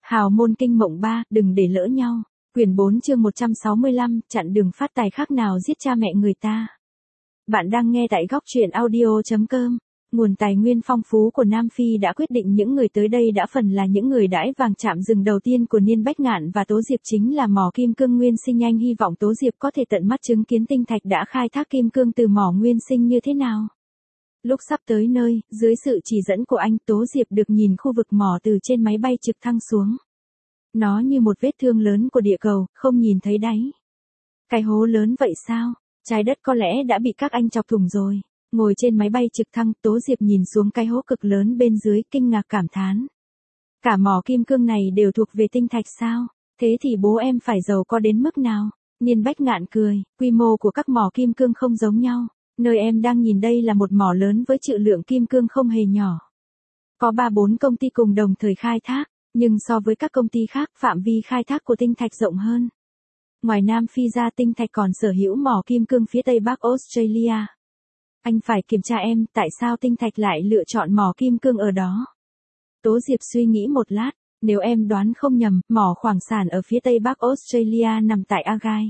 Hào môn kinh mộng 3, đừng để lỡ nhau. Quyển 4 chương 165, chặn đường phát tài khác nào giết cha mẹ người ta. Bạn đang nghe tại góc truyện audio.com. Nguồn tài nguyên phong phú của Nam Phi đã quyết định những người tới đây đã phần là những người đãi vàng chạm rừng đầu tiên của Niên Bách Ngạn và Tố Diệp chính là mỏ kim cương nguyên sinh. Anh hy vọng Tố Diệp có thể tận mắt chứng kiến tinh thạch đã khai thác kim cương từ mỏ nguyên sinh như thế nào. Lúc sắp tới nơi, dưới sự chỉ dẫn của anh, Tố Diệp được nhìn khu vực mỏ từ trên máy bay trực thăng xuống. Nó như một vết thương lớn của địa cầu, không nhìn thấy đáy. Cái hố lớn vậy sao? Trái đất có lẽ đã bị các anh chọc thủng rồi. Ngồi trên máy bay trực thăng, Tố Diệp nhìn xuống cái hố cực lớn bên dưới, kinh ngạc cảm thán. Cả mỏ kim cương này đều thuộc về tinh thạch sao? Thế thì bố em phải giàu có đến mức nào? Niên Bách Ngạn cười, quy mô của các mỏ kim cương không giống nhau. Nơi em đang nhìn đây là một mỏ lớn với trữ lượng kim cương không hề nhỏ. Có 3-4 công ty cùng đồng thời khai thác, nhưng so với các công ty khác, phạm vi khai thác của tinh thạch rộng hơn. Ngoài Nam Phi ra, tinh thạch còn sở hữu mỏ kim cương phía Tây Bắc Australia. Anh phải kiểm tra em, tại sao tinh thạch lại lựa chọn mỏ kim cương ở đó? Tố Diệp suy nghĩ một lát, nếu em đoán không nhầm, mỏ khoáng sản ở phía Tây Bắc Australia nằm tại Argyle.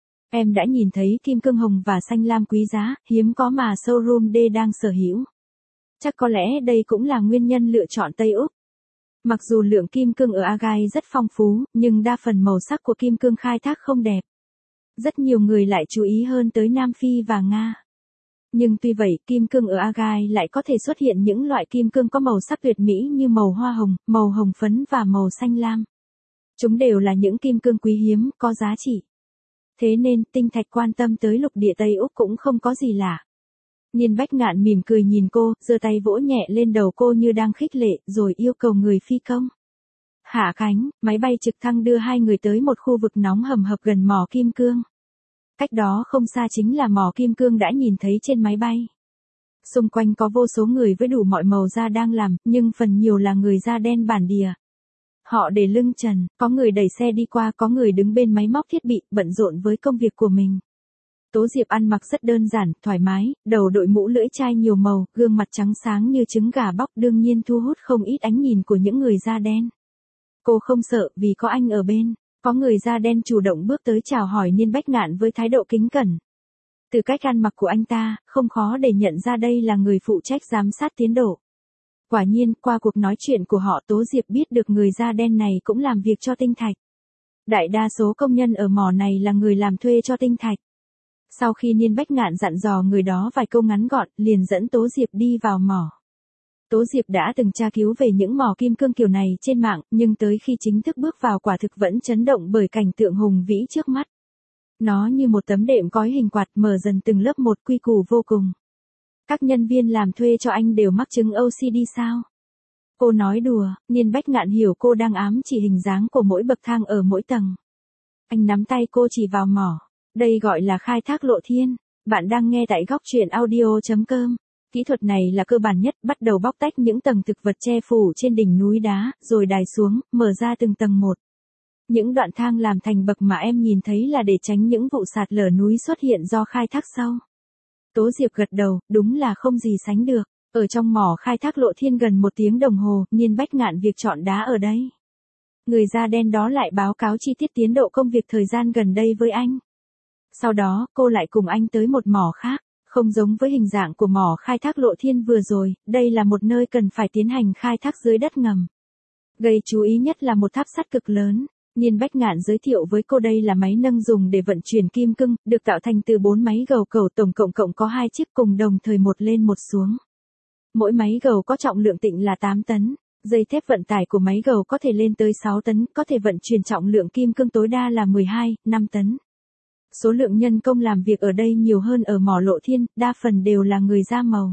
Em đã nhìn thấy kim cương hồng và xanh lam quý giá, hiếm có mà showroom D đang sở hữu. Chắc có lẽ đây cũng là nguyên nhân lựa chọn Tây Úc. Mặc dù lượng kim cương ở Argyle rất phong phú, nhưng đa phần màu sắc của kim cương khai thác không đẹp. Rất nhiều người lại chú ý hơn tới Nam Phi và Nga. Nhưng tuy vậy, kim cương ở Argyle lại có thể xuất hiện những loại kim cương có màu sắc tuyệt mỹ như màu hoa hồng, màu hồng phấn và màu xanh lam. Chúng đều là những kim cương quý hiếm, có giá trị. Thế nên, tinh thạch quan tâm tới lục địa Tây Úc cũng không có gì lạ. Niên Bách Ngạn mỉm cười nhìn cô, giơ tay vỗ nhẹ lên đầu cô như đang khích lệ, rồi yêu cầu người phi công. Hạ cánh, máy bay trực thăng đưa hai người tới một khu vực nóng hầm hập gần mỏ kim cương. Cách đó không xa chính là mỏ kim cương đã nhìn thấy trên máy bay. Xung quanh có vô số người với đủ mọi màu da đang làm, nhưng phần nhiều là người da đen bản địa. Họ để lưng trần, có người đẩy xe đi qua, có người đứng bên máy móc thiết bị, bận rộn với công việc của mình. Tố Diệp ăn mặc rất đơn giản, thoải mái, đầu đội mũ lưỡi chai nhiều màu, gương mặt trắng sáng như trứng gà bóc, đương nhiên thu hút không ít ánh nhìn của những người da đen. Cô không sợ vì có anh ở bên. Có người da đen chủ động bước tới chào hỏi Niên Bách Ngạn với thái độ kính cẩn. Từ cách ăn mặc của anh ta, không khó để nhận ra đây là người phụ trách giám sát tiến độ. Quả nhiên, qua cuộc nói chuyện của họ, Tố Diệp biết được người da đen này cũng làm việc cho tinh thạch. Đại đa số công nhân ở mỏ này là người làm thuê cho tinh thạch. Sau khi Niên Bách Ngạn dặn dò người đó vài câu ngắn gọn, liền dẫn Tố Diệp đi vào mỏ. Tố Diệp đã từng tra cứu về những mỏ kim cương kiểu này trên mạng, nhưng tới khi chính thức bước vào quả thực vẫn chấn động bởi cảnh tượng hùng vĩ trước mắt. Nó như một tấm đệm cói hình quạt mở dần từng lớp một, quy củ vô cùng. Các nhân viên làm thuê cho anh đều mắc chứng OCD sao? Cô nói đùa, Niên Bách Ngạn hiểu cô đang ám chỉ hình dáng của mỗi bậc thang ở mỗi tầng. Anh nắm tay cô chỉ vào mỏ. Đây gọi là khai thác lộ thiên. Bạn đang nghe tại góc truyện audio.com. Kỹ thuật này là cơ bản nhất, bắt đầu bóc tách những tầng thực vật che phủ trên đỉnh núi đá, rồi đào xuống, mở ra từng tầng một. Những đoạn thang làm thành bậc mà em nhìn thấy là để tránh những vụ sạt lở núi xuất hiện do khai thác sâu. Tố Diệp gật đầu, đúng là không gì sánh được. Ở trong mỏ khai thác lộ thiên gần 1 tiếng đồng hồ, Niên Bách Ngạn việc chọn đá ở đây. Người da đen đó lại báo cáo chi tiết tiến độ công việc thời gian gần đây với anh. Sau đó, cô lại cùng anh tới một mỏ khác. Không giống với hình dạng của mỏ khai thác lộ thiên vừa rồi, đây là một nơi cần phải tiến hành khai thác dưới đất ngầm. Gây chú ý nhất là một tháp sắt cực lớn. Niên Bách Ngạn giới thiệu với cô đây là máy nâng dùng để vận chuyển kim cương, được tạo thành từ 4 máy gầu cầu, tổng cộng có 2 chiếc cùng đồng thời một lên một xuống. Mỗi máy gầu có trọng lượng tịnh là 8 tấn. Dây thép vận tải của máy gầu có thể lên tới 6 tấn, có thể vận chuyển trọng lượng kim cương tối đa là 12-5 tấn. Số lượng nhân công làm việc ở đây nhiều hơn ở mỏ lộ thiên, đa phần đều là người da màu.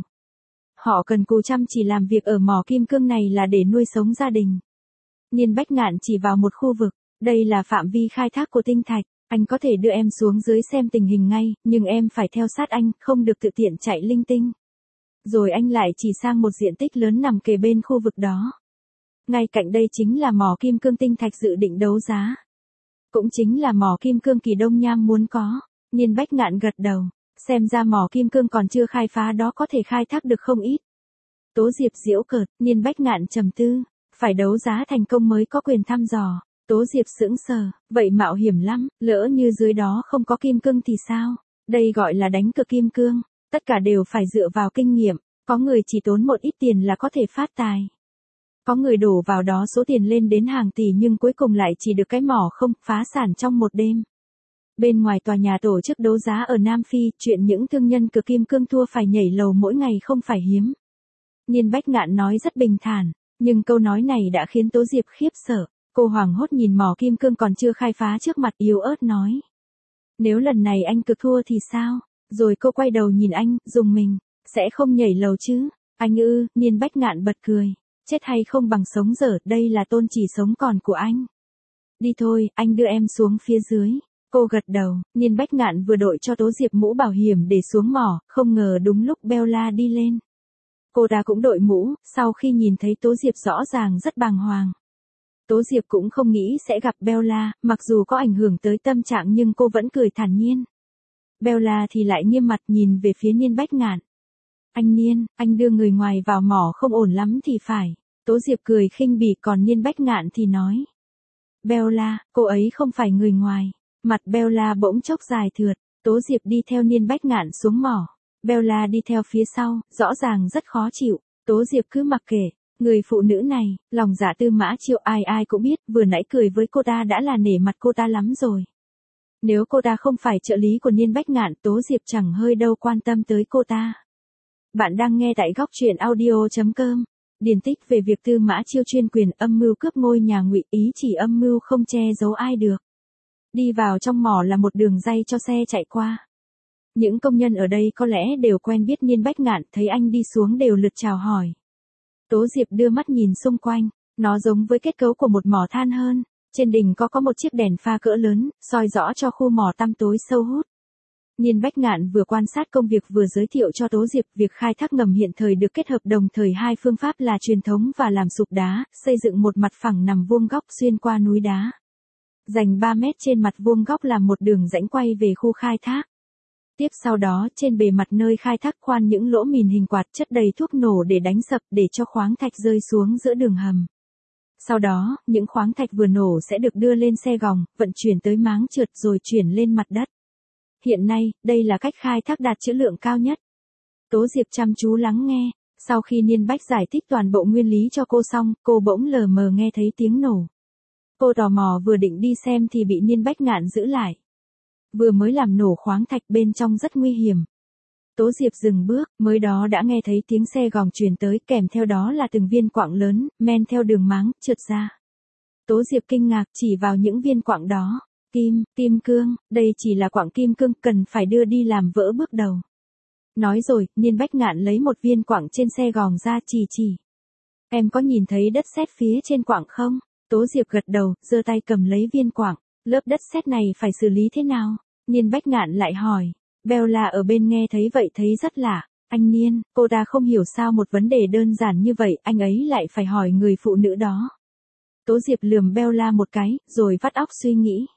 Họ cần cù chăm chỉ làm việc ở mỏ kim cương này là để nuôi sống gia đình. Niên Bách Ngạn chỉ vào một khu vực, đây là phạm vi khai thác của tinh thạch, anh có thể đưa em xuống dưới xem tình hình ngay, nhưng em phải theo sát anh, không được tự tiện chạy linh tinh. Rồi anh lại chỉ sang một diện tích lớn nằm kề bên khu vực đó. Ngay cạnh đây chính là mỏ kim cương tinh thạch dự định đấu giá. Cũng chính là mỏ kim cương Kỳ Đông Nham muốn có. Niên Bách Ngạn gật đầu. Xem ra mỏ kim cương còn chưa khai phá đó có thể khai thác được không ít. Tố Diệp giễu cợt, Niên Bách Ngạn trầm tư. Phải đấu giá thành công mới có quyền thăm dò. Tố Diệp sững sờ, vậy mạo hiểm lắm, lỡ như dưới đó không có kim cương thì sao? Đây gọi là đánh cược kim cương, tất cả đều phải dựa vào kinh nghiệm, có người chỉ tốn một ít tiền là có thể phát tài. Có người đổ vào đó số tiền lên đến hàng tỷ nhưng cuối cùng lại chỉ được cái mỏ không, phá sản trong một đêm. Bên ngoài tòa nhà tổ chức đấu giá ở Nam Phi, chuyện những thương nhân cược kim cương thua phải nhảy lầu mỗi ngày không phải hiếm. Niên Bách Ngạn nói rất bình thản, nhưng câu nói này đã khiến Tố Diệp khiếp sợ. Cô hoảng hốt nhìn mỏ kim cương còn chưa khai phá trước mặt yếu ớt nói. Nếu lần này anh cược thua thì sao? Rồi cô quay đầu nhìn anh, dùng mình. Sẽ không nhảy lầu chứ? Anh ư, Niên Bách Ngạn bật cười. Chết hay không bằng sống dở, đây là tôn chỉ sống còn của anh. Đi thôi, anh đưa em xuống phía dưới. Cô gật đầu, Niên Bách Ngạn vừa đội cho Tố Diệp mũ bảo hiểm để xuống mỏ, không ngờ đúng lúc Bella đi lên. Cô ta cũng đội mũ, sau khi nhìn thấy Tố Diệp rõ ràng rất bàng hoàng. Tố Diệp cũng không nghĩ sẽ gặp Bella, mặc dù có ảnh hưởng tới tâm trạng nhưng cô vẫn cười thản nhiên. Bella thì lại nghiêm mặt nhìn về phía Niên Bách Ngạn. Anh Niên, anh đưa người ngoài vào mỏ không ổn lắm thì phải. Tố Diệp cười khinh bỉ còn Niên Bách Ngạn thì nói. Bella, cô ấy không phải người ngoài. Mặt Bella bỗng chốc dài thượt, Tố Diệp đi theo Niên Bách Ngạn xuống mỏ. Bella đi theo phía sau, rõ ràng rất khó chịu. Tố Diệp cứ mặc kệ. Người phụ nữ này, lòng dạ Tư Mã Chiêu ai ai cũng biết, vừa nãy cười với cô ta đã là nể mặt cô ta lắm rồi. Nếu cô ta không phải trợ lý của Niên Bách Ngạn, Tố Diệp chẳng hơi đâu quan tâm tới cô ta. Bạn đang nghe tại góc truyện audio.com. Điển tích về việc Tư Mã Chiêu chuyên quyền âm mưu cướp ngôi nhà Ngụy, ý chỉ âm mưu không che giấu ai được. Đi vào trong mỏ là một đường ray cho xe chạy qua. Những công nhân ở đây có lẽ đều quen biết Niên Bách Ngạn, thấy anh đi xuống đều lượt chào hỏi. Tố Diệp đưa mắt nhìn xung quanh, nó giống với kết cấu của một mỏ than hơn. Trên đỉnh có một chiếc đèn pha cỡ lớn, soi rõ cho khu mỏ tăm tối sâu hút. Niên Bách Ngạn vừa quan sát công việc vừa giới thiệu cho Tố Diệp việc khai thác ngầm hiện thời được kết hợp đồng thời hai phương pháp là truyền thống và làm sụp đá, xây dựng một mặt phẳng nằm vuông góc xuyên qua núi đá. Dành 3 mét trên mặt vuông góc làm một đường rãnh quay về khu khai thác. Tiếp sau đó, trên bề mặt nơi khai thác khoan những lỗ mìn hình quạt chất đầy thuốc nổ để đánh sập để cho khoáng thạch rơi xuống giữa đường hầm. Sau đó, những khoáng thạch vừa nổ sẽ được đưa lên xe gòng, vận chuyển tới máng trượt rồi chuyển lên mặt đất. Hiện nay, đây là cách khai thác đạt trữ lượng cao nhất. Tố Diệp chăm chú lắng nghe, sau khi Niên Bách giải thích toàn bộ nguyên lý cho cô xong, cô bỗng lờ mờ nghe thấy tiếng nổ. Cô tò mò vừa định đi xem thì bị Niên Bách Ngạn giữ lại. Vừa mới làm nổ khoáng thạch bên trong rất nguy hiểm. Tố Diệp dừng bước, mới đó đã nghe thấy tiếng xe gòng truyền tới, kèm theo đó là từng viên quặng lớn, men theo đường máng, trượt ra. Tố Diệp kinh ngạc chỉ vào những viên quặng đó. Kim cương, đây chỉ là quặng kim cương, cần phải đưa đi làm vỡ bước đầu. Nói rồi, Niên Bách Ngạn lấy một viên quặng trên xe gòng ra chỉ. Em có nhìn thấy đất sét phía trên quặng không? Tố Diệp gật đầu, giơ tay cầm lấy viên quặng. Lớp đất sét này phải xử lý thế nào? Niên Bách Ngạn lại hỏi. Bella ở bên nghe thấy vậy thấy rất lạ. Anh Niên, cô ta không hiểu sao một vấn đề đơn giản như vậy anh ấy lại phải hỏi người phụ nữ đó. Tố Diệp lườm Bella một cái, rồi vắt óc suy nghĩ.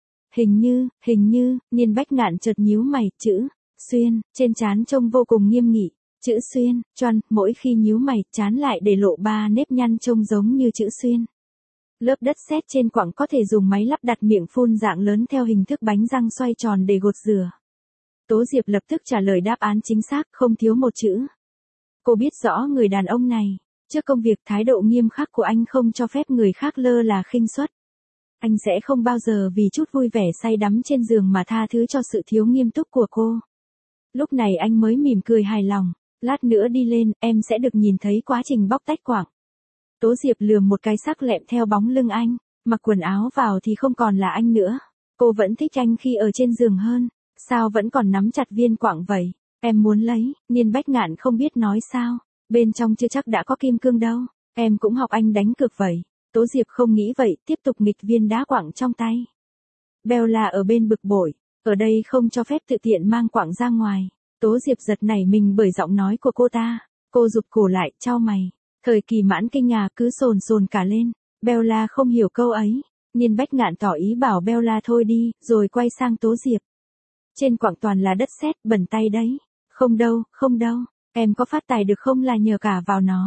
Hình như, Niên Bách Ngạn chợt nhíu mày, chữ xuyên, trên trán trông vô cùng nghiêm nghị. Chữ xuyên, choăn, mỗi khi nhíu mày, trán lại để lộ 3 nếp nhăn trông giống như chữ xuyên. Lớp đất sét trên quặng có thể dùng máy lắp đặt miệng phun dạng lớn theo hình thức bánh răng xoay tròn để gột rửa. Tố Diệp lập tức trả lời đáp án chính xác, không thiếu một chữ. Cô biết rõ người đàn ông này, trước công việc thái độ nghiêm khắc của anh không cho phép người khác lơ là khinh suất. Anh sẽ không bao giờ vì chút vui vẻ say đắm trên giường mà tha thứ cho sự thiếu nghiêm túc của cô. Lúc này anh mới mỉm cười hài lòng, lát nữa đi lên, em sẽ được nhìn thấy quá trình bóc tách quặng. Tố Diệp lườm một cái sắc lẹm theo bóng lưng anh, mặc quần áo vào thì không còn là anh nữa. Cô vẫn thích anh khi ở trên giường hơn, sao vẫn còn nắm chặt viên quặng vậy? Em muốn lấy, Niên Bách Ngạn không biết nói sao, bên trong chưa chắc đã có kim cương đâu, em cũng học anh đánh cược vậy. Tố Diệp không nghĩ vậy, tiếp tục nghịch viên đá quặng trong tay. Bella ở bên bực bội, ở đây không cho phép tự tiện mang quặng ra ngoài. Tố Diệp giật nảy mình bởi giọng nói của cô ta, cô rụt cổ lại, chau mày. Thời Kỳ Mãn kinh ngạc cứ sồn cả lên, Bella không hiểu câu ấy. Niên Bách Ngạn tỏ ý bảo Bella thôi đi, rồi quay sang Tố Diệp. Trên quặng toàn là đất sét, bẩn tay đấy. Không đâu, em có phát tài được không là nhờ cả vào nó.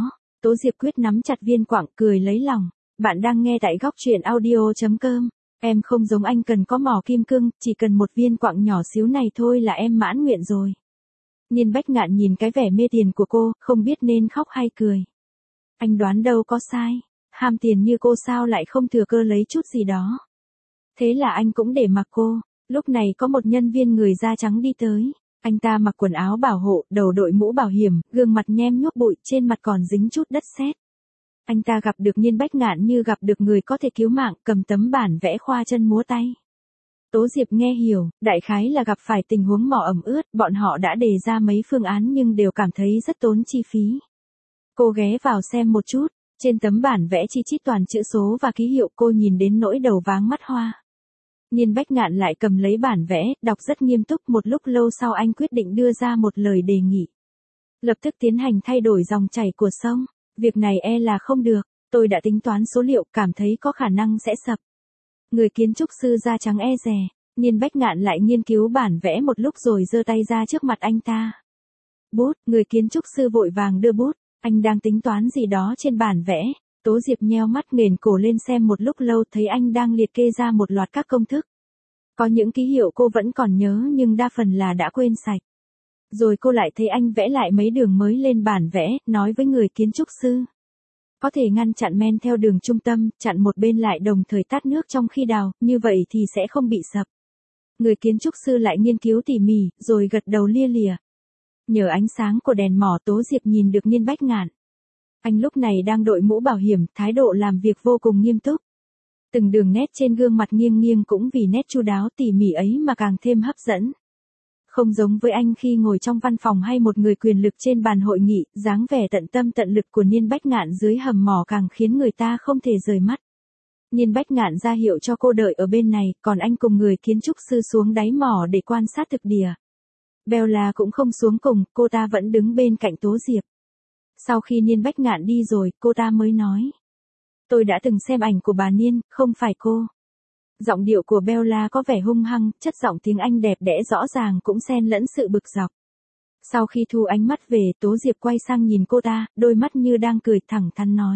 Tố Diệp quyết nắm chặt viên quặng cười lấy lòng. Bạn đang nghe tại góc truyện audio.com. Em không giống anh cần có mỏ kim cương, chỉ cần một viên quặng nhỏ xíu này thôi là em mãn nguyện rồi. Niên Bách Ngạn nhìn cái vẻ mê tiền của cô, không biết nên khóc hay cười. Anh đoán đâu có sai. Ham tiền như cô sao lại không thừa cơ lấy chút gì đó. Thế là anh cũng để mặc cô. Lúc này có một nhân viên người da trắng đi tới. Anh ta mặc quần áo bảo hộ, đầu đội mũ bảo hiểm, gương mặt nhem nhuốc bụi, trên mặt còn dính chút đất sét. Anh ta gặp được Niên Bách Ngạn như gặp được người có thể cứu mạng, cầm tấm bản vẽ khoa chân múa tay. Tố Diệp nghe hiểu, đại khái là gặp phải tình huống mỏ ẩm ướt, bọn họ đã đề ra mấy phương án nhưng đều cảm thấy rất tốn chi phí. Cô ghé vào xem một chút, trên tấm bản vẽ chi chít toàn chữ số và ký hiệu, cô nhìn đến nỗi đầu váng mắt hoa. Niên Bách Ngạn lại cầm lấy bản vẽ, đọc rất nghiêm túc, một lúc lâu sau anh quyết định đưa ra một lời đề nghị. Lập tức tiến hành thay đổi dòng chảy của sông, việc này e là không được, tôi đã tính toán số liệu, cảm thấy có khả năng sẽ sập. Người kiến trúc sư da trắng e dè, Niên Bách Ngạn lại nghiên cứu bản vẽ một lúc rồi giơ tay ra trước mặt anh ta. Bút, người kiến trúc sư vội vàng đưa bút, anh đang tính toán gì đó trên bản vẽ. Tố Diệp nheo mắt nghển cổ lên xem một lúc lâu, thấy anh đang liệt kê ra một loạt các công thức. Có những ký hiệu cô vẫn còn nhớ nhưng đa phần là đã quên sạch. Rồi cô lại thấy anh vẽ lại mấy đường mới lên bản vẽ, nói với người kiến trúc sư. Có thể ngăn chặn men theo đường trung tâm, chặn một bên lại đồng thời tát nước trong khi đào, như vậy thì sẽ không bị sập. Người kiến trúc sư lại nghiên cứu tỉ mỉ, rồi gật đầu lia lịa. Nhờ ánh sáng của đèn mỏ, Tố Diệp nhìn được Niên Bách Ngạn. Anh lúc này đang đội mũ bảo hiểm, thái độ làm việc vô cùng nghiêm túc. Từng đường nét trên gương mặt nghiêng nghiêng cũng vì nét chu đáo tỉ mỉ ấy mà càng thêm hấp dẫn. Không giống với anh khi ngồi trong văn phòng hay một người quyền lực trên bàn hội nghị, dáng vẻ tận tâm tận lực của Niên Bách Ngạn dưới hầm mỏ càng khiến người ta không thể rời mắt. Niên Bách Ngạn ra hiệu cho cô đợi ở bên này, còn anh cùng người kiến trúc sư xuống đáy mỏ để quan sát thực địa. Bella cũng không xuống cùng, cô ta vẫn đứng bên cạnh Tố Diệp. Sau khi Niên Bách Ngạn đi rồi, cô ta mới nói. Tôi đã từng xem ảnh của bà Niên, không phải cô. Giọng điệu của Bella có vẻ hung hăng, chất giọng tiếng Anh đẹp đẽ rõ ràng cũng xen lẫn sự bực dọc. Sau khi thu ánh mắt về, Tố Diệp quay sang nhìn cô ta, đôi mắt như đang cười, thẳng thắn nói.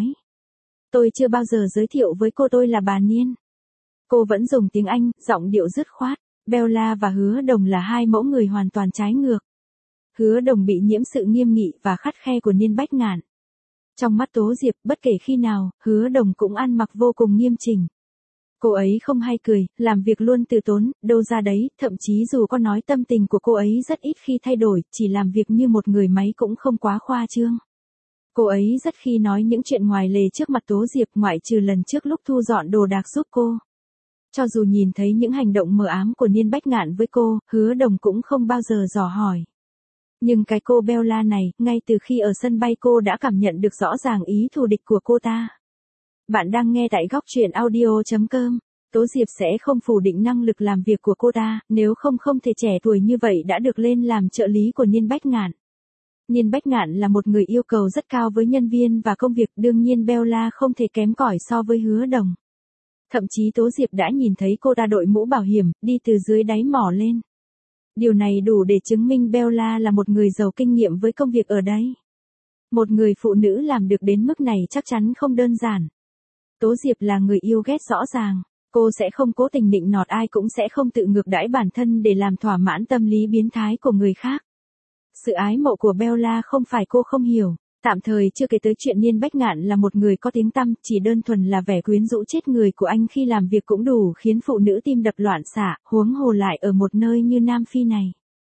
Tôi chưa bao giờ giới thiệu với cô tôi là bà Niên. Cô vẫn dùng tiếng Anh, giọng điệu dứt khoát. Bella và Hứa Đồng là hai mẫu người hoàn toàn trái ngược. Hứa Đồng bị nhiễm sự nghiêm nghị và khắt khe của Niên Bách Ngạn. Trong mắt Tố Diệp, bất kể khi nào, Hứa Đồng cũng ăn mặc vô cùng nghiêm chỉnh. Cô ấy không hay cười, làm việc luôn từ tốn, đâu ra đấy, thậm chí dù có nói tâm tình của cô ấy rất ít khi thay đổi, chỉ làm việc như một người máy cũng không quá khoa trương. Cô ấy rất khi nói những chuyện ngoài lề trước mặt Tố Diệp, ngoại trừ lần trước lúc thu dọn đồ đạc giúp cô. Cho dù nhìn thấy những hành động mờ ám của Niên Bách Ngạn với cô, Hứa Đồng cũng không bao giờ dò hỏi. Nhưng cái cô Bella này, ngay từ khi ở sân bay cô đã cảm nhận được rõ ràng ý thù địch của cô ta. Bạn đang nghe tại góc truyện audio.com. Tố Diệp sẽ không phủ định năng lực làm việc của cô ta, nếu không thể trẻ tuổi như vậy đã được lên làm trợ lý của Niên Bách Ngạn. Niên Bách Ngạn là một người yêu cầu rất cao với nhân viên và công việc, đương nhiên Bella không thể kém cỏi so với Hứa Đồng. Thậm chí Tố Diệp đã nhìn thấy cô ta đội mũ bảo hiểm, đi từ dưới đáy mỏ lên. Điều này đủ để chứng minh Bella là một người giàu kinh nghiệm với công việc ở đây. Một người phụ nữ làm được đến mức này chắc chắn không đơn giản. Tố Diệp là người yêu ghét rõ ràng. Cô sẽ không cố tình nịnh nọt ai, cũng sẽ không tự ngược đãi bản thân để làm thỏa mãn tâm lý biến thái của người khác. Sự ái mộ của Bella không phải cô không hiểu. Tạm thời chưa kể tới chuyện Niên Bách Ngạn là một người có tiếng tăm, chỉ đơn thuần là vẻ quyến rũ chết người của anh khi làm việc cũng đủ khiến phụ nữ tim đập loạn xạ, huống hồ lại ở một nơi như Nam Phi này.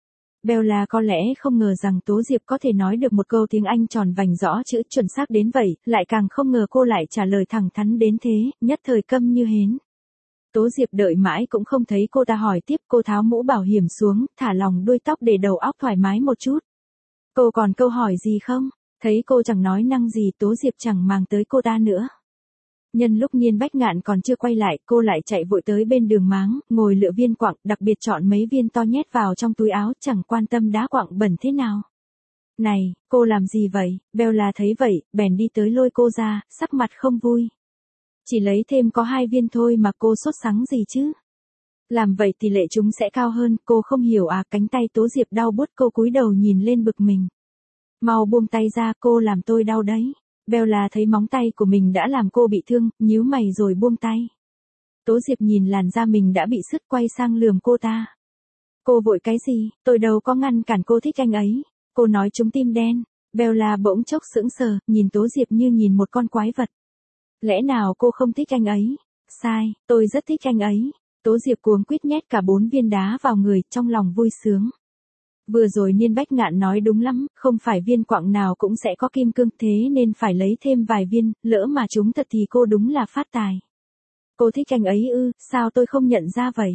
Bella có lẽ không ngờ rằng Tố Diệp có thể nói được một câu tiếng Anh tròn vành rõ chữ chuẩn xác đến vậy, lại càng không ngờ cô lại trả lời thẳng thắn đến thế, nhất thời câm như hến. Tố Diệp đợi mãi cũng không thấy cô ta hỏi tiếp, cô tháo mũ bảo hiểm xuống, thả lỏng đuôi tóc để đầu óc thoải mái một chút. Cô còn câu hỏi gì không? Thấy cô chẳng nói năng gì, Tố Diệp chẳng màng tới cô ta nữa. Nhân lúc Niên Bách Ngạn còn chưa quay lại, cô lại chạy vội tới bên đường máng, ngồi lựa viên quặng, đặc biệt chọn mấy viên to nhét vào trong túi áo, chẳng quan tâm đá quặng bẩn thế nào. Này, cô làm gì vậy? Bella thấy vậy, bèn đi tới lôi cô ra, sắc mặt không vui. Chỉ lấy thêm có 2 viên thôi mà cô sốt sắng gì chứ? Làm vậy tỷ lệ chúng sẽ cao hơn, cô không hiểu à? Cánh tay Tố Diệp đau buốt, cô cúi đầu nhìn lên bực mình. Mau buông tay ra, cô làm tôi đau đấy. Bella thấy móng tay của mình đã làm cô bị thương, nhíu mày rồi buông tay. Tố Diệp nhìn làn da mình đã bị sứt quay sang lườm cô ta. Cô vội cái gì, tôi đâu có ngăn cản cô thích anh ấy. Cô nói trúng tim đen. Bella bỗng chốc sững sờ, nhìn Tố Diệp như nhìn một con quái vật. Lẽ nào cô không thích anh ấy? Sai, tôi rất thích anh ấy. Tố Diệp cuống quýt nhét cả 4 viên đá vào người, trong lòng vui sướng. Vừa rồi Niên Bách Ngạn nói đúng lắm, không phải viên quặng nào cũng sẽ có kim cương, thế nên phải lấy thêm vài viên, lỡ mà trúng thật thì cô đúng là phát tài. Cô thích anh ấy ư, sao tôi không nhận ra vậy?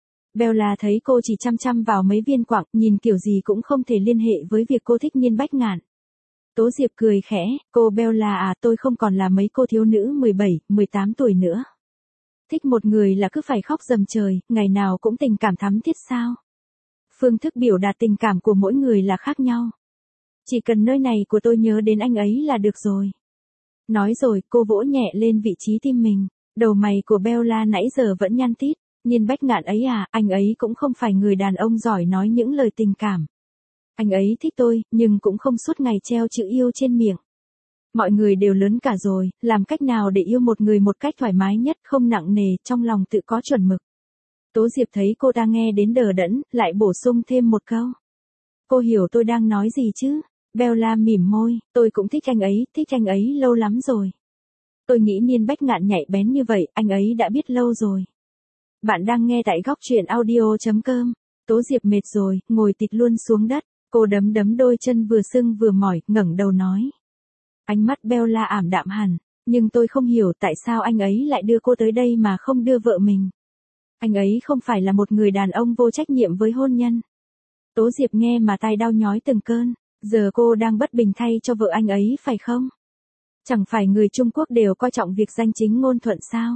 Bella thấy cô chỉ chăm chăm vào mấy viên quặng, nhìn kiểu gì cũng không thể liên hệ với việc cô thích Niên Bách Ngạn. Tố Diệp cười khẽ, cô Bella à, tôi không còn là mấy cô thiếu nữ 17, 18 tuổi nữa. Thích một người là cứ phải khóc rầm trời, ngày nào cũng tình cảm thắm thiết sao? Phương thức biểu đạt tình cảm của mỗi người là khác nhau. Chỉ cần nơi này của tôi nhớ đến anh ấy là được rồi. Nói rồi, cô vỗ nhẹ lên vị trí tim mình. Đầu mày của Bella nãy giờ vẫn nhăn tít. Niên Bách Ngạn ấy à, anh ấy cũng không phải người đàn ông giỏi nói những lời tình cảm. Anh ấy thích tôi, nhưng cũng không suốt ngày treo chữ yêu trên miệng. Mọi người đều lớn cả rồi, làm cách nào để yêu một người một cách thoải mái nhất, không nặng nề, trong lòng tự có chuẩn mực. Tố Diệp thấy cô ta nghe đến đờ đẫn, lại bổ sung thêm một câu. Cô hiểu tôi đang nói gì chứ? Bella mỉm môi, tôi cũng thích anh ấy lâu lắm rồi. Tôi nghĩ Niên Bách Ngạn nhạy bén như vậy, anh ấy đã biết lâu rồi. Bạn đang nghe tại góc truyện audio.com. Tố Diệp mệt rồi, ngồi tịt luôn xuống đất. Cô đấm đấm đôi chân vừa sưng vừa mỏi, ngẩng đầu nói. Ánh mắt Bella ảm đạm hẳn, nhưng tôi không hiểu tại sao anh ấy lại đưa cô tới đây mà không đưa vợ mình. Anh ấy không phải là một người đàn ông vô trách nhiệm với hôn nhân. Tố Diệp nghe mà tai đau nhói từng cơn, giờ cô đang bất bình thay cho vợ anh ấy phải không? Chẳng phải người Trung Quốc đều coi trọng việc danh chính ngôn thuận sao?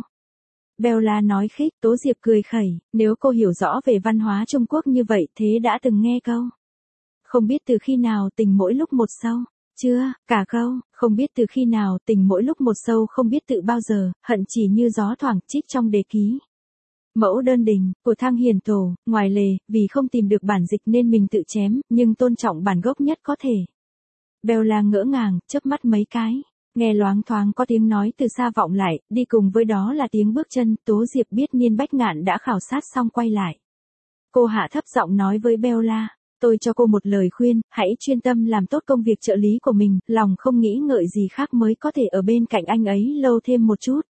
Bella nói khích, Tố Diệp cười khẩy, nếu cô hiểu rõ về văn hóa Trung Quốc như vậy thế đã từng nghe câu. Không biết từ khi nào tình mỗi lúc một sâu. Chưa, cả câu, không biết từ khi nào tình mỗi lúc một sâu, không biết tự bao giờ, hận chỉ như gió thoảng, trích trong đề ký. Mẫu đơn đình, của Thang Hiền Tổ, ngoài lề, vì không tìm được bản dịch nên mình tự chém, nhưng tôn trọng bản gốc nhất có thể. Bella ngỡ ngàng, chớp mắt mấy cái. Nghe loáng thoáng có tiếng nói từ xa vọng lại, đi cùng với đó là tiếng bước chân, Tố Diệp biết Niên Bách Ngạn đã khảo sát xong quay lại. Cô hạ thấp giọng nói với Bella, tôi cho cô một lời khuyên, hãy chuyên tâm làm tốt công việc trợ lý của mình, lòng không nghĩ ngợi gì khác mới có thể ở bên cạnh anh ấy lâu thêm một chút.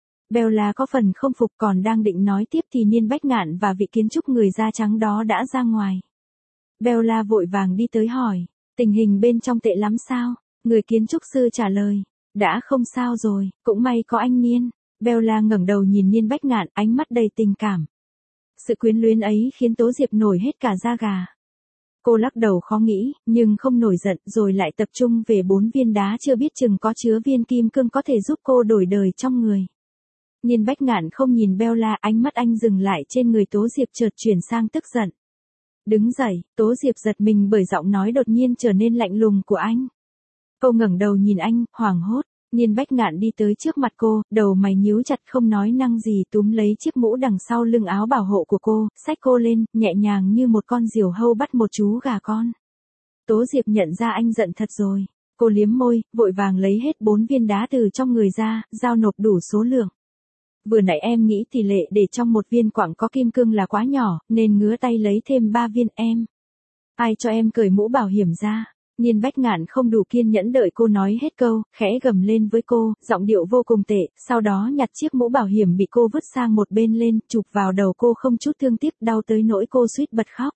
Bella có phần không phục, còn đang định nói tiếp thì Niên Bách Ngạn và vị kiến trúc người da trắng đó đã ra ngoài. Bella vội vàng đi tới hỏi, tình hình bên trong tệ lắm sao? Người kiến trúc sư trả lời, đã không sao rồi, cũng may có anh Niên. Bella ngẩng đầu nhìn Niên Bách Ngạn, ánh mắt đầy tình cảm. Sự quyến luyến ấy khiến Tố Diệp nổi hết cả da gà. Cô lắc đầu khó nghĩ, nhưng không nổi giận, rồi lại tập trung về 4 viên đá chưa biết chừng có chứa viên kim cương có thể giúp cô đổi đời trong người. Niên Bách Ngạn không nhìn Bella, ánh mắt anh dừng lại trên người Tố Diệp, chợt chuyển sang tức giận. Đứng dậy, Tố Diệp giật mình bởi giọng nói đột nhiên trở nên lạnh lùng của anh. Cô ngẩng đầu nhìn anh, hoảng hốt. Niên Bách Ngạn đi tới trước mặt cô, đầu mày nhíu chặt không nói năng gì, túm lấy chiếc mũ đằng sau lưng áo bảo hộ của cô, xách cô lên, nhẹ nhàng như một con diều hâu bắt một chú gà con. Tố Diệp nhận ra anh giận thật rồi. Cô liếm môi, vội vàng lấy hết 4 viên đá từ trong người ra, giao nộp đủ số lượng. Vừa nãy em nghĩ tỷ lệ để trong một viên quặng có kim cương là quá nhỏ, nên ngứa tay lấy thêm 3 viên em. Ai cho em cởi mũ bảo hiểm ra? Niên Bách Ngạn không đủ kiên nhẫn đợi cô nói hết câu, khẽ gầm lên với cô, giọng điệu vô cùng tệ, sau đó nhặt chiếc mũ bảo hiểm bị cô vứt sang một bên lên, chụp vào đầu cô không chút thương tiếc, đau tới nỗi cô suýt bật khóc.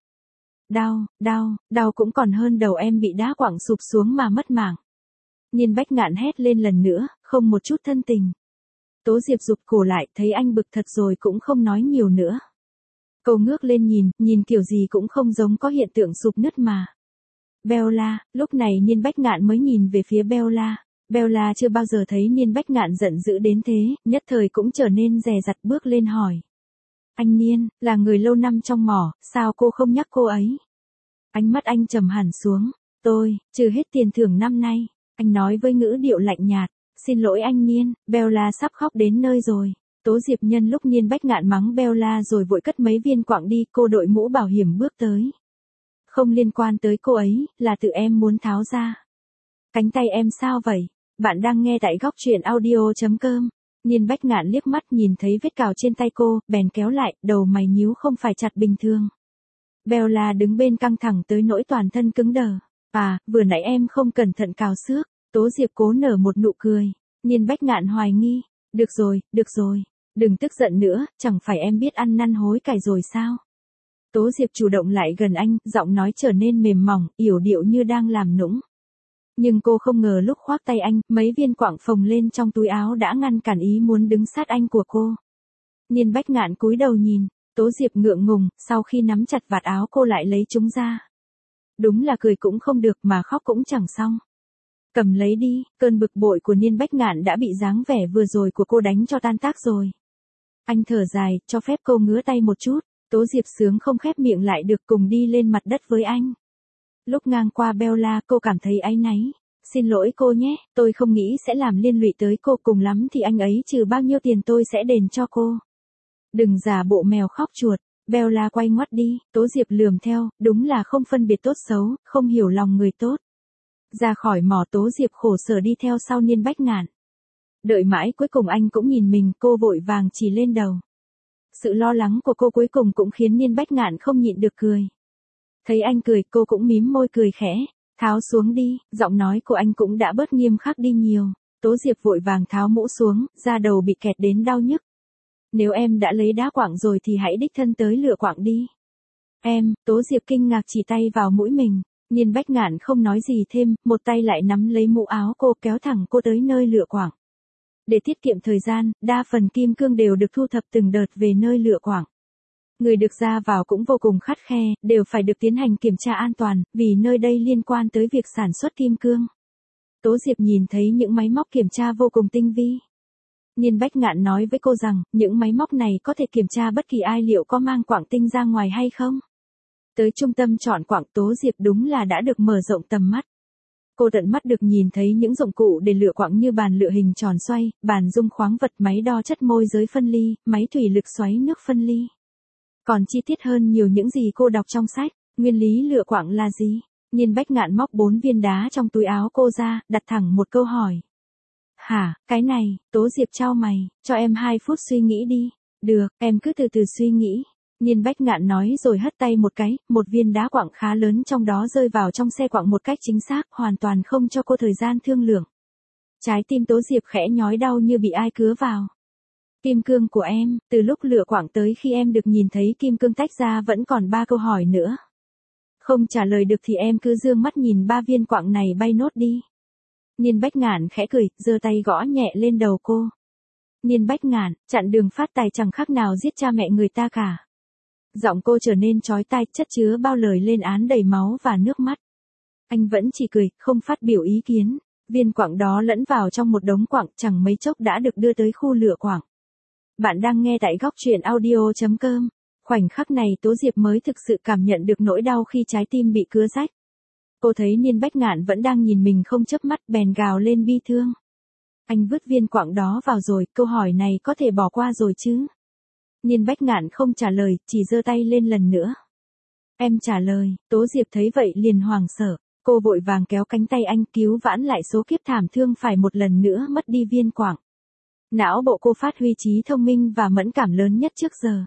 Đau cũng còn hơn đầu em bị đá quặng sụp xuống mà mất mạng. Niên Bách Ngạn hét lên lần nữa, không một chút thân tình. Tố Diệp rụt cổ lại, thấy anh bực thật rồi cũng không nói nhiều nữa. Cô ngước lên nhìn kiểu gì cũng không giống có hiện tượng sụp nứt mà. Bella, lúc này Niên Bách Ngạn mới nhìn về phía Bella. Bella chưa bao giờ thấy Niên Bách Ngạn giận dữ đến thế, nhất thời cũng trở nên dè dặt bước lên hỏi. Anh Niên, là người lâu năm trong mỏ, sao cô không nhắc cô ấy? Ánh mắt anh trầm hẳn xuống. Tôi, trừ hết tiền thưởng năm nay. Anh nói với ngữ điệu lạnh nhạt. Xin lỗi anh Niên, Bella sắp khóc đến nơi rồi. Tố Diệp nhân lúc Niên Bách Ngạn mắng Bella rồi vội cất mấy viên quặng đi, cô đội mũ bảo hiểm bước tới. Không liên quan tới cô ấy, là tự em muốn tháo ra. Cánh tay em sao vậy? Bạn đang nghe tại góc truyện audio.com. Niên Bách Ngạn liếc mắt nhìn thấy vết cào trên tay cô, bèn kéo lại, đầu mày nhíu không phải chặt bình thường. Bella đứng bên căng thẳng tới nỗi toàn thân cứng đờ. À, vừa nãy em không cẩn thận cào xước. Tố Diệp cố nở một nụ cười. Niên Bách Ngạn hoài nghi. Được rồi. Đừng tức giận nữa, chẳng phải em biết ăn năn hối cải rồi sao? Tố Diệp chủ động lại gần anh, giọng nói trở nên mềm mỏng, yểu điệu như đang làm nũng. Nhưng cô không ngờ lúc khoác tay anh, mấy viên quặng phồng lên trong túi áo đã ngăn cản ý muốn đứng sát anh của cô. Niên Bách Ngạn cúi đầu nhìn, Tố Diệp ngượng ngùng, sau khi nắm chặt vạt áo cô lại lấy chúng ra. Đúng là cười cũng không được mà khóc cũng chẳng xong. Cầm lấy đi, cơn bực bội của Niên Bách Ngạn đã bị dáng vẻ vừa rồi của cô đánh cho tan tác rồi. Anh thở dài, cho phép cô ngứa tay một chút. Tố Diệp sướng không khép miệng lại được, cùng đi lên mặt đất với anh. Lúc ngang qua Bella, cô cảm thấy áy náy. Xin lỗi cô nhé, tôi không nghĩ sẽ làm liên lụy tới cô, cùng lắm thì anh ấy trừ bao nhiêu tiền tôi sẽ đền cho cô. Đừng giả bộ mèo khóc chuột. Bella quay ngoắt đi, Tố Diệp lườm theo, đúng là không phân biệt tốt xấu, không hiểu lòng người tốt. Ra khỏi mỏ, Tố Diệp khổ sở đi theo sau Niên Bách Ngạn. Đợi mãi cuối cùng anh cũng nhìn mình, cô vội vàng chỉ lên đầu. Sự lo lắng của cô cuối cùng cũng khiến Niên Bách Ngạn không nhịn được cười. Thấy anh cười, cô cũng mím môi cười khẽ. Tháo xuống đi, giọng nói của anh cũng đã bớt nghiêm khắc đi nhiều. Tố Diệp vội vàng tháo mũ xuống, da đầu bị kẹt đến đau nhức. Nếu em đã lấy đá quặng rồi thì hãy đích thân tới lựa quặng đi. Em, Tố Diệp kinh ngạc chỉ tay vào mũi mình. Niên Bách Ngạn không nói gì thêm, một tay lại nắm lấy mũ áo cô, kéo thẳng cô tới nơi lựa quặng. Để tiết kiệm thời gian, đa phần kim cương đều được thu thập từng đợt về nơi lựa quặng. Người được ra vào cũng vô cùng khắt khe, đều phải được tiến hành kiểm tra an toàn, vì nơi đây liên quan tới việc sản xuất kim cương. Tố Diệp nhìn thấy những máy móc kiểm tra vô cùng tinh vi. Niên Bách Ngạn nói với cô rằng, những máy móc này có thể kiểm tra bất kỳ ai liệu có mang quặng tinh ra ngoài hay không. Tới trung tâm chọn quặng, Tố Diệp đúng là đã được mở rộng tầm mắt. Cô tận mắt được nhìn thấy những dụng cụ để lựa quặng như bàn lựa hình tròn xoay, bàn dung khoáng vật, máy đo chất môi giới phân ly, máy thủy lực xoáy nước phân ly. Còn chi tiết hơn nhiều những gì cô đọc trong sách. Nguyên lý lựa quặng là gì? Niên Bách Ngạn móc 4 viên đá trong túi áo cô ra, đặt thẳng một câu hỏi. Hả, cái này? Tố Diệp chau mày, cho em 2 phút suy nghĩ đi. Được, em cứ từ từ suy nghĩ. Niên Bách Ngạn nói rồi hất tay một cái, một viên đá quặng khá lớn trong đó rơi vào trong xe quặng một cách chính xác, hoàn toàn không cho cô thời gian thương lượng. Trái tim Tố Diệp khẽ nhói đau như bị ai cứa vào. Kim cương của em, từ lúc lựa quặng tới khi em được nhìn thấy kim cương tách ra vẫn còn 3 câu hỏi nữa. Không trả lời được thì em cứ dương mắt nhìn 3 viên quặng này bay nốt đi. Niên Bách Ngạn khẽ cười, giơ tay gõ nhẹ lên đầu cô. Niên Bách Ngạn, chặn đường phát tài chẳng khác nào giết cha mẹ người ta cả. Giọng cô trở nên chói tai, chất chứa bao lời lên án đầy máu và nước mắt. Anh vẫn chỉ cười, không phát biểu ý kiến. Viên quặng đó lẫn vào trong một đống quặng, chẳng mấy chốc đã được đưa tới khu lựa quặng. Bạn đang nghe tại góc truyện audio.com. Khoảnh khắc này Tố Diệp mới thực sự cảm nhận được nỗi đau khi trái tim bị cứa rách. Cô thấy Niên Bách Ngạn vẫn đang nhìn mình không chớp mắt, bèn gào lên bi thương. Anh vứt viên quặng đó vào rồi, câu hỏi này có thể bỏ qua rồi chứ? Niên Bách Ngạn không trả lời, chỉ giơ tay lên lần nữa. Em trả lời. Tố Diệp thấy vậy liền hoảng sợ. Cô vội vàng kéo cánh tay anh, cứu vãn lại số kiếp thảm thương phải một lần nữa mất đi viên quặng. Não bộ cô phát huy trí thông minh và mẫn cảm lớn nhất trước giờ.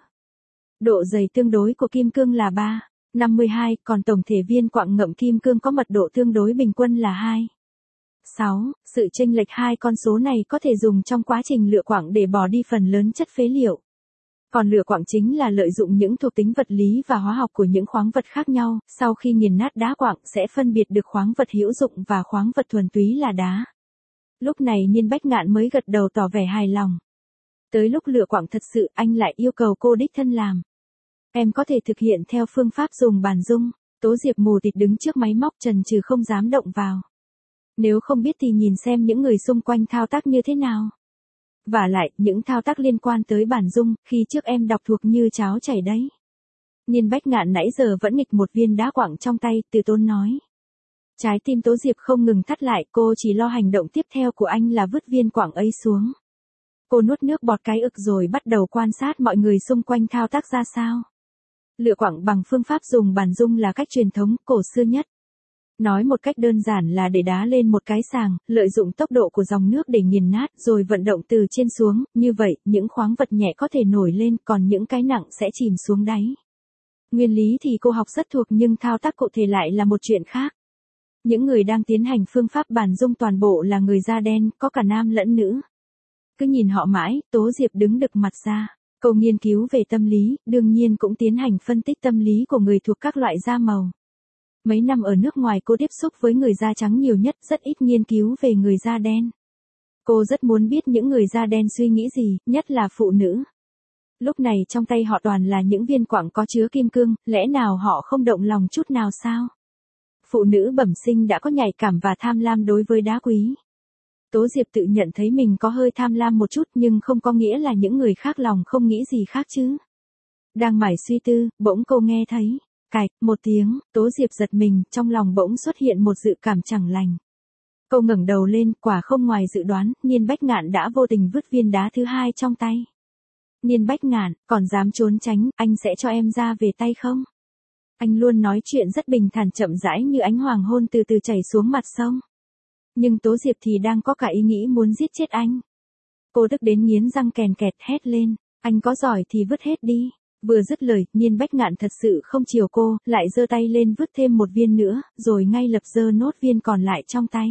Độ dày tương đối của kim cương là 3,52, còn tổng thể viên quặng ngậm kim cương có mật độ tương đối bình quân là 2,6. Sự chênh lệch hai con số này có thể dùng trong quá trình lựa quặng để bỏ đi phần lớn chất phế liệu. Còn lựa quặng chính là lợi dụng những thuộc tính vật lý và hóa học của những khoáng vật khác nhau, sau khi nghiền nát đá quặng sẽ phân biệt được khoáng vật hữu dụng và khoáng vật thuần túy là đá. Lúc này Niên Bách Ngạn mới gật đầu tỏ vẻ hài lòng. Tới lúc lựa quặng thật sự, anh lại yêu cầu cô đích thân làm. Em có thể thực hiện theo phương pháp dùng bàn dung. Tố Diệp mù tịt đứng trước máy móc chần chừ không dám động vào. Nếu không biết thì nhìn xem những người xung quanh thao tác như thế nào. Vả lại, những thao tác liên quan tới bản dung, khi trước em đọc thuộc như cháo chảy đấy. Niên Bách Ngạn nãy giờ vẫn nghịch một viên đá quặng trong tay, từ tốn nói. Trái tim Tố Diệp không ngừng thắt lại, cô chỉ lo hành động tiếp theo của anh là vứt viên quặng ấy xuống. Cô nuốt nước bọt cái ực rồi bắt đầu quan sát mọi người xung quanh thao tác ra sao. Lựa quặng bằng phương pháp dùng bàn dung là cách truyền thống, cổ xưa nhất. Nói một cách đơn giản là để đá lên một cái sàng, lợi dụng tốc độ của dòng nước để nghiền nát rồi vận động từ trên xuống, như vậy, những khoáng vật nhẹ có thể nổi lên, còn những cái nặng sẽ chìm xuống đáy. Nguyên lý thì cô học rất thuộc nhưng thao tác cụ thể lại là một chuyện khác. Những người đang tiến hành phương pháp bàn dung toàn bộ là người da đen, có cả nam lẫn nữ. Cứ nhìn họ mãi, Tố Diệp đứng đực mặt ra. Cô nghiên cứu về tâm lý, đương nhiên cũng tiến hành phân tích tâm lý của người thuộc các loại da màu. Mấy năm ở nước ngoài cô tiếp xúc với người da trắng nhiều nhất, rất ít nghiên cứu về người da đen. Cô rất muốn biết những người da đen suy nghĩ gì, nhất là phụ nữ. Lúc này trong tay họ toàn là những viên quặng có chứa kim cương, lẽ nào họ không động lòng chút nào sao? Phụ nữ bẩm sinh đã có nhạy cảm và tham lam đối với đá quý. Tố Diệp tự nhận thấy mình có hơi tham lam một chút nhưng không có nghĩa là những người khác lòng không nghĩ gì khác chứ. Đang mải suy tư, bỗng cô nghe thấy, cạch, một tiếng, Tố Diệp giật mình, trong lòng bỗng xuất hiện một dự cảm chẳng lành. Cô ngẩng đầu lên, quả không ngoài dự đoán, Niên Bách Ngạn đã vô tình vứt viên đá thứ hai trong tay. Niên Bách Ngạn, còn dám trốn tránh, anh sẽ cho em ra về tay không? Anh luôn nói chuyện rất bình thản chậm rãi như ánh hoàng hôn từ từ chảy xuống mặt sông. Nhưng Tố Diệp thì đang có cả ý nghĩ muốn giết chết anh. Cô tức đến nghiến răng kèn kẹt hét lên, anh có giỏi thì vứt hết đi. Vừa dứt lời, Niên Bách Ngạn thật sự không chiều cô, lại giơ tay lên vứt thêm một viên nữa, rồi ngay lập giơ nốt viên còn lại trong tay.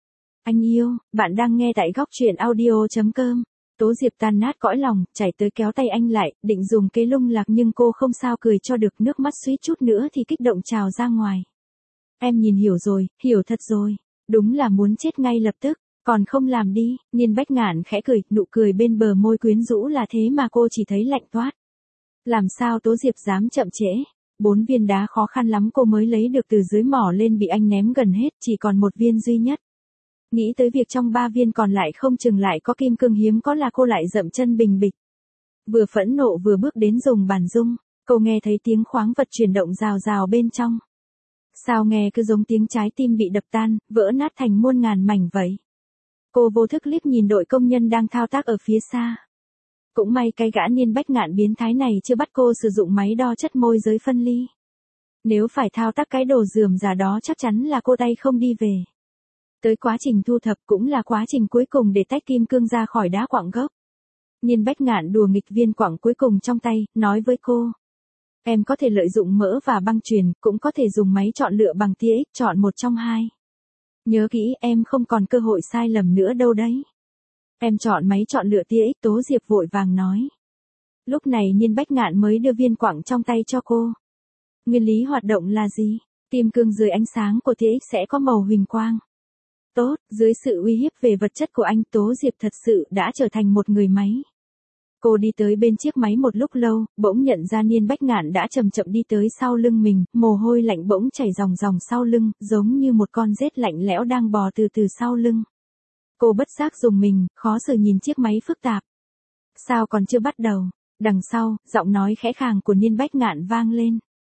Anh yêu, bạn đang nghe tại góc truyện audio.com. Tố Diệp tan nát cõi lòng, chạy tới kéo tay anh lại, định dùng cái lung lạc nhưng cô không sao cười cho được, nước mắt suýt chút nữa thì kích động trào ra ngoài. Em nhìn hiểu rồi, hiểu thật rồi. Đúng là muốn chết ngay lập tức, còn không làm đi. Niên Bách Ngạn khẽ cười, nụ cười bên bờ môi quyến rũ là thế mà cô chỉ thấy lạnh toát. Làm sao Tố Diệp dám chậm trễ? 4 viên đá khó khăn lắm cô mới lấy được từ dưới mỏ lên bị anh ném gần hết, chỉ còn một viên duy nhất. Nghĩ tới việc trong 3 viên còn lại không chừng lại có kim cương hiếm có là cô lại dậm chân bình bịch. Vừa phẫn nộ vừa bước đến dùng bàn dung, cô nghe thấy tiếng khoáng vật chuyển động rào rào bên trong. Sao nghe cứ giống tiếng trái tim bị đập tan, vỡ nát thành muôn ngàn mảnh vậy. Cô vô thức liếc nhìn đội công nhân đang thao tác ở phía xa. Cũng may cái gã Niên Bách Ngạn biến thái này chưa bắt cô sử dụng máy đo chất môi giới phân ly. Nếu phải thao tác cái đồ rườm rà đó chắc chắn là cô tay không đi về. Tới quá trình thu thập cũng là quá trình cuối cùng để tách kim cương ra khỏi đá quặng gốc. Niên Bách Ngạn đùa nghịch viên quặng cuối cùng trong tay, nói với cô. Em có thể lợi dụng mỡ và băng chuyền, cũng có thể dùng máy chọn lựa bằng tia X, chọn một trong hai. Nhớ kỹ, em không còn cơ hội sai lầm nữa đâu đấy. Em chọn máy chọn lựa tia X, Tố Diệp vội vàng nói. Lúc này Niên Bách Ngạn mới đưa viên quặng trong tay cho cô. Nguyên lý hoạt động là gì? Kim cương dưới ánh sáng của tia X sẽ có màu huỳnh quang. Tốt, dưới sự uy hiếp về vật chất của anh, Tố Diệp thật sự đã trở thành một người máy. Cô đi tới bên chiếc máy một lúc lâu, bỗng nhận ra Niên Bách Ngạn đã chậm chậm đi tới sau lưng mình, mồ hôi lạnh bỗng chảy ròng ròng sau lưng, giống như một con rết lạnh lẽo đang bò từ từ sau lưng. Cô bất giác rùng mình, khó xử nhìn chiếc máy phức tạp. Sao còn chưa bắt đầu? Đằng sau, giọng nói khẽ khàng của Niên Bách Ngạn vang lên.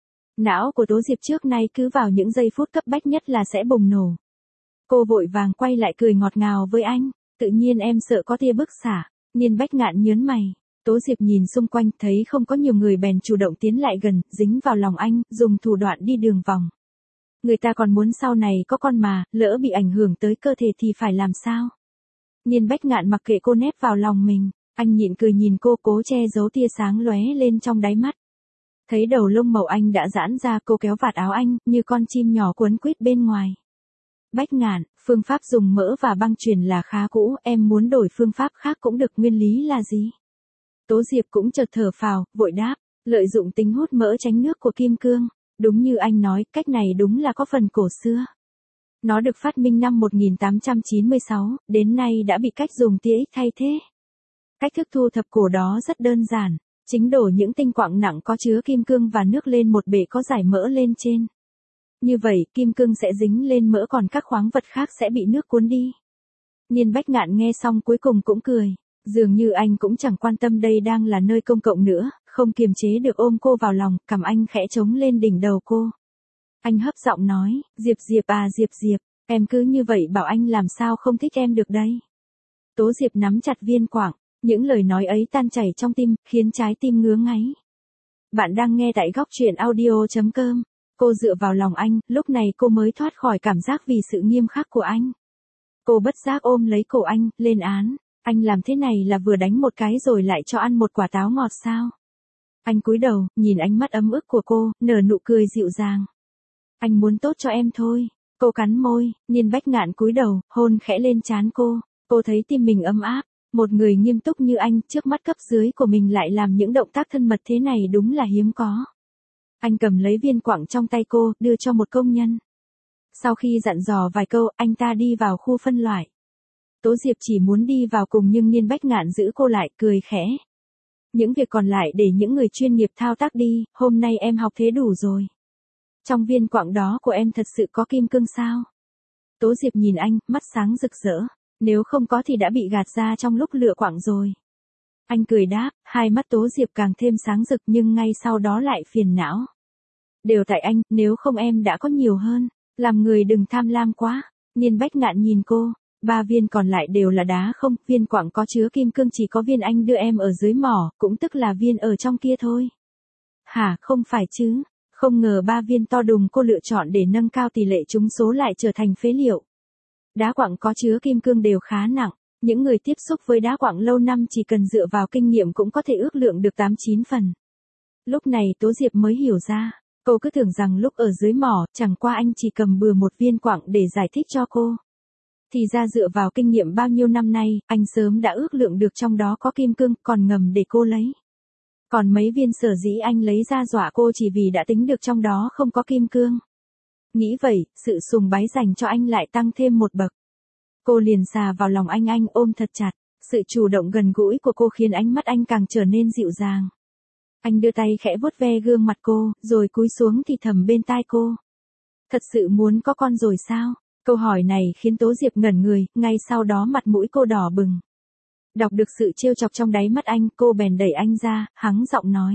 Não của Tố Diệp trước nay cứ vào những giây phút cấp bách nhất là sẽ bùng nổ. Cô vội vàng quay lại cười ngọt ngào với anh, tự nhiên em sợ có tia bức xạ. Niên Bách Ngạn nhớn mày, Tố Diệp nhìn xung quanh thấy không có nhiều người bèn chủ động tiến lại gần, dính vào lòng anh, dùng thủ đoạn đi đường vòng. Người ta còn muốn sau này có con mà, lỡ bị ảnh hưởng tới cơ thể thì phải làm sao? Niên Bách Ngạn mặc kệ cô nép vào lòng mình, anh nhịn cười nhìn cô cố che giấu tia sáng lóe lên trong đáy mắt. Thấy đầu lông màu anh đã giãn ra, cô kéo vạt áo anh, như con chim nhỏ quấn quýt bên ngoài. Bách Ngạn, phương pháp dùng mỡ và băng chuyền là khá cũ, em muốn đổi phương pháp khác cũng được, nguyên lý là gì? Tố Diệp cũng chợt thở phào, vội đáp, lợi dụng tính hút mỡ tránh nước của kim cương. Đúng như anh nói, cách này đúng là có phần cổ xưa. Nó được phát minh năm 1896, đến nay đã bị cách dùng tia X thay thế. Cách thức thu thập cổ đó rất đơn giản, chính đổ những tinh quặng nặng có chứa kim cương và nước lên một bể có dải mỡ lên trên. Như vậy, kim cương sẽ dính lên mỡ còn các khoáng vật khác sẽ bị nước cuốn đi. Niên Bách Ngạn nghe xong cuối cùng cũng cười. Dường như anh cũng chẳng quan tâm đây đang là nơi công cộng nữa, không kiềm chế được ôm cô vào lòng, cằm anh khẽ trống lên đỉnh đầu cô. Anh hấp giọng nói, Diệp Diệp à Diệp Diệp, em cứ như vậy bảo anh làm sao không thích em được đây. Tố Diệp nắm chặt viên quặng, những lời nói ấy tan chảy trong tim, khiến trái tim ngứa ngáy. Bạn đang nghe tại góc truyện audio.com. Cô dựa vào lòng anh, lúc này cô mới thoát khỏi cảm giác vì sự nghiêm khắc của anh. Cô bất giác ôm lấy cổ anh, lên án. Anh làm thế này là vừa đánh một cái rồi lại cho ăn một quả táo ngọt sao? Anh cúi đầu, nhìn ánh mắt ấm ức của cô, nở nụ cười dịu dàng. Anh muốn tốt cho em thôi. Cô cắn môi, Niên Bách Ngạn cúi đầu, hôn khẽ lên trán cô. Cô thấy tim mình ấm áp. Một người nghiêm túc như anh, trước mắt cấp dưới của mình lại làm những động tác thân mật thế này đúng là hiếm có. Anh cầm lấy viên quặng trong tay cô, đưa cho một công nhân. Sau khi dặn dò vài câu, anh ta đi vào khu phân loại. Tố Diệp chỉ muốn đi vào cùng nhưng Niên Bách Ngạn giữ cô lại, cười khẽ. Những việc còn lại để những người chuyên nghiệp thao tác đi, hôm nay em học thế đủ rồi. Trong viên quặng đó của em thật sự có kim cương sao? Tố Diệp nhìn anh, mắt sáng rực rỡ. Nếu không có thì đã bị gạt ra trong lúc lựa quặng rồi. Anh cười đáp, hai mắt Tố Diệp càng thêm sáng rực nhưng ngay sau đó lại phiền não. Đều tại anh, nếu không em đã có nhiều hơn. Làm người đừng tham lam quá. Niên Bách Ngạn nhìn cô, 3 viên còn lại đều là đá không, viên quặng có chứa kim cương chỉ có viên anh đưa em ở dưới mỏ, cũng tức là viên ở trong kia thôi. Hả, không phải chứ? Không ngờ 3 viên to đùng cô lựa chọn để nâng cao tỷ lệ trúng số lại trở thành phế liệu. Đá quặng có chứa kim cương đều khá nặng, những người tiếp xúc với đá quặng lâu năm chỉ cần dựa vào kinh nghiệm cũng có thể ước lượng được 8-9 phần. Lúc này Tố Diệp mới hiểu ra, cô cứ tưởng rằng lúc ở dưới mỏ, chẳng qua anh chỉ cầm bừa một viên quặng để giải thích cho cô. Thì ra dựa vào kinh nghiệm bao nhiêu năm nay, anh sớm đã ước lượng được trong đó có kim cương, còn ngầm để cô lấy. Còn mấy viên sở dĩ anh lấy ra dọa cô chỉ vì đã tính được trong đó không có kim cương. Nghĩ vậy, sự sùng bái dành cho anh lại tăng thêm một bậc. Cô liền xà vào lòng anh ôm thật chặt. Sự chủ động gần gũi của cô khiến ánh mắt anh càng trở nên dịu dàng. Anh đưa tay khẽ vuốt ve gương mặt cô, rồi cúi xuống thì thầm bên tai cô. Thật sự muốn có con rồi sao? Câu hỏi này khiến Tố Diệp ngẩn người, ngay sau đó mặt mũi cô đỏ bừng. Đọc được sự trêu chọc trong đáy mắt anh, cô bèn đẩy anh ra, hắng giọng nói.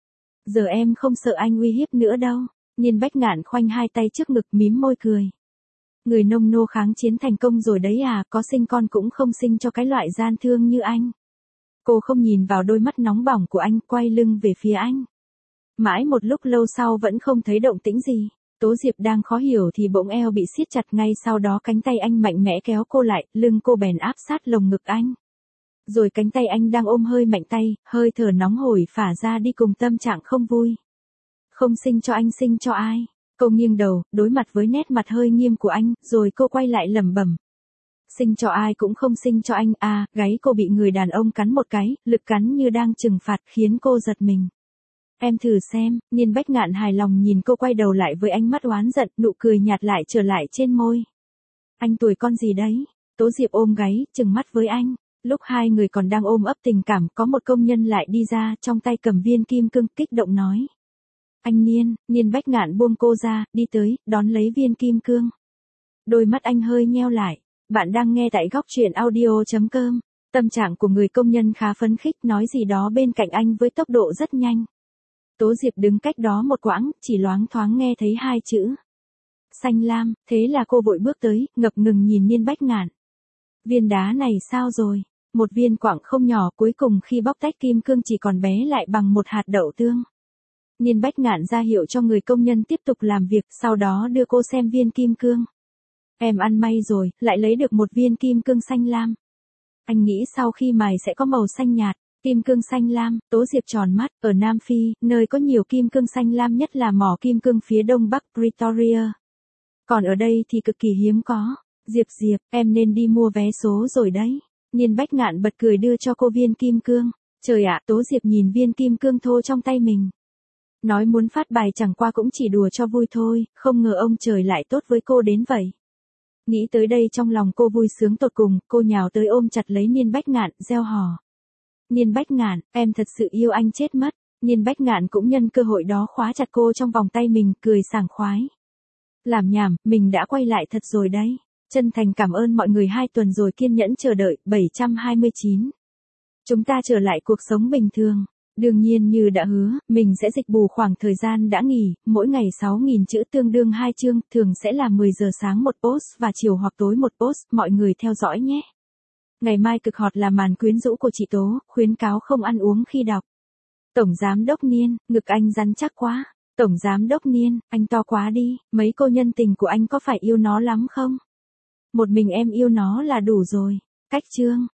Giờ em không sợ anh uy hiếp nữa đâu. Niên Bách Ngạn khoanh hai tay trước ngực mím môi cười. Người nông nô kháng chiến thành công rồi đấy à, có sinh con cũng không sinh cho cái loại gian thương như anh. Cô không nhìn vào đôi mắt nóng bỏng của anh, quay lưng về phía anh. Mãi một lúc lâu sau vẫn không thấy động tĩnh gì. Tố Diệp đang khó hiểu thì bỗng eo bị siết chặt, ngay sau đó cánh tay anh mạnh mẽ kéo cô lại, lưng cô bèn áp sát lồng ngực anh. Rồi cánh tay anh đang ôm hơi mạnh tay, hơi thở nóng hổi phả ra đi cùng tâm trạng không vui. Không sinh cho anh sinh cho ai? Cô nghiêng đầu, đối mặt với nét mặt hơi nghiêm của anh, rồi cô quay lại lẩm bẩm. Sinh cho ai cũng không sinh cho anh à, gáy cô bị người đàn ông cắn một cái, lực cắn như đang trừng phạt khiến cô giật mình. Em thử xem, Niên Bách Ngạn hài lòng nhìn cô quay đầu lại với ánh mắt oán giận, nụ cười nhạt lại trở lại trên môi. Anh tuổi con gì đấy? Tố Diệp ôm gáy, trừng mắt với anh. Lúc hai người còn đang ôm ấp tình cảm, có một công nhân lại đi ra, trong tay cầm viên kim cương, kích động nói. Anh Niên Bách Ngạn buông cô ra, đi tới, đón lấy viên kim cương. Đôi mắt anh hơi nheo lại. Bạn đang nghe tại góc truyện audio.com. Tâm trạng của người công nhân khá phấn khích, nói gì đó bên cạnh anh với tốc độ rất nhanh. Tố Diệp đứng cách đó một quãng, chỉ loáng thoáng nghe thấy 2 chữ. Xanh lam, thế là cô vội bước tới, ngập ngừng nhìn Niên Bách Ngạn. Viên đá này sao rồi? Một viên quặng không nhỏ, cuối cùng khi bóc tách kim cương chỉ còn bé lại bằng một hạt đậu tương. Niên Bách Ngạn ra hiệu cho người công nhân tiếp tục làm việc, sau đó đưa cô xem viên kim cương. Em ăn may rồi, lại lấy được một viên kim cương xanh lam. Anh nghĩ sau khi mài sẽ có màu xanh nhạt. Kim cương xanh lam, Tố Diệp tròn mắt, ở Nam Phi, nơi có nhiều kim cương xanh lam nhất là mỏ kim cương phía đông bắc Pretoria. Còn ở đây thì cực kỳ hiếm có. Diệp, em nên đi mua vé số rồi đấy. Niên Bách Ngạn bật cười đưa cho cô viên kim cương. Trời ạ, Tố Diệp nhìn viên kim cương thô trong tay mình. Nói muốn phát bài chẳng qua cũng chỉ đùa cho vui thôi, không ngờ ông trời lại tốt với cô đến vậy. Nghĩ tới đây trong lòng cô vui sướng tột cùng, cô nhào tới ôm chặt lấy Niên Bách Ngạn, reo hò. Niên Bách Ngạn, em thật sự yêu anh chết mất. Niên Bách Ngạn cũng nhân cơ hội đó khóa chặt cô trong vòng tay mình, cười sảng khoái. Làm nhảm, mình đã quay lại thật rồi đấy. Chân thành cảm ơn mọi người 2 tuần rồi kiên nhẫn chờ đợi. 729. Chúng ta trở lại cuộc sống bình thường. Đương nhiên như đã hứa, mình sẽ dịch bù khoảng thời gian đã nghỉ, mỗi ngày 6.000 chữ tương đương 2 chương, thường sẽ là 10 giờ sáng một post và chiều hoặc tối một post, mọi người theo dõi nhé. Ngày mai cực hot là màn quyến rũ của chị Tố, khuyến cáo không ăn uống khi đọc. Tổng giám đốc Niên, ngực anh rắn chắc quá. Tổng giám đốc Niên, anh to quá đi, mấy cô nhân tình của anh có phải yêu nó lắm không? Một mình em yêu nó là đủ rồi. Cách chương.